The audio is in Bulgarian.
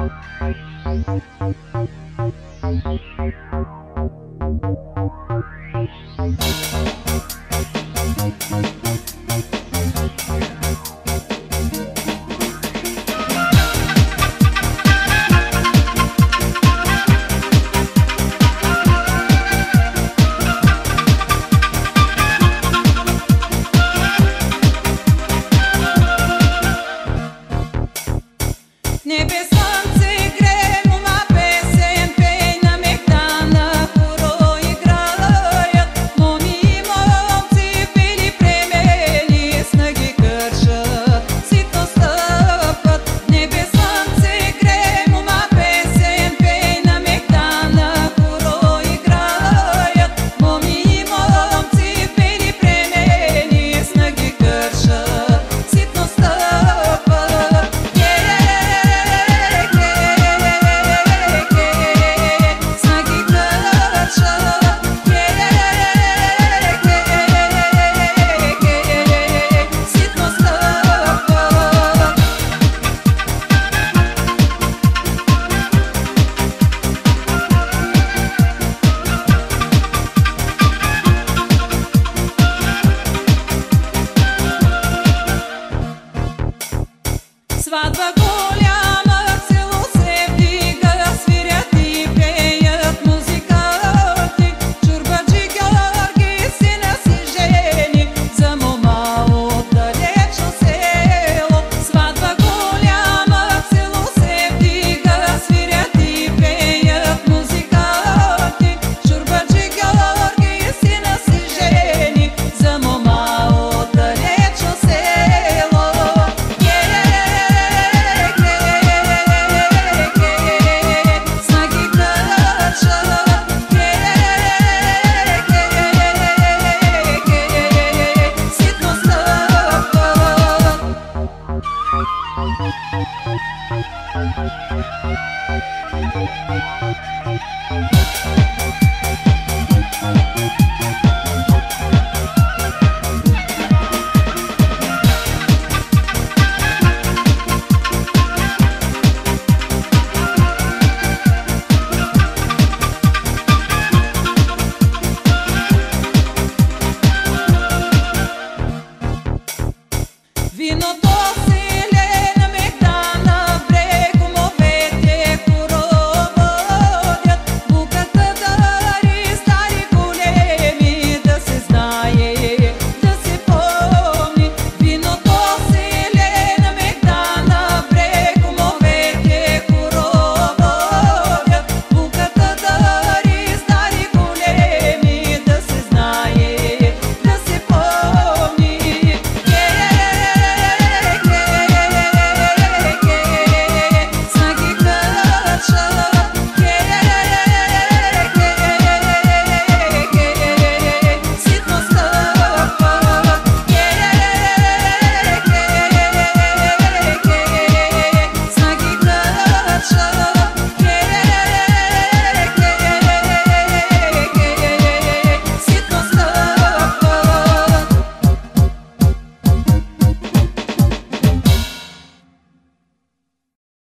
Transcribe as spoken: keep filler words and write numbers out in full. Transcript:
Сватба голяма, в село се вдига, свирят и пеят музиканти. Чорбаджи Георги сина си жени за мома от далечно село. Сватба голяма, в село се вдига, свирят и пеят музиканти. Чорбаджи Георги сина си жени за мома от далечно село. Thank you.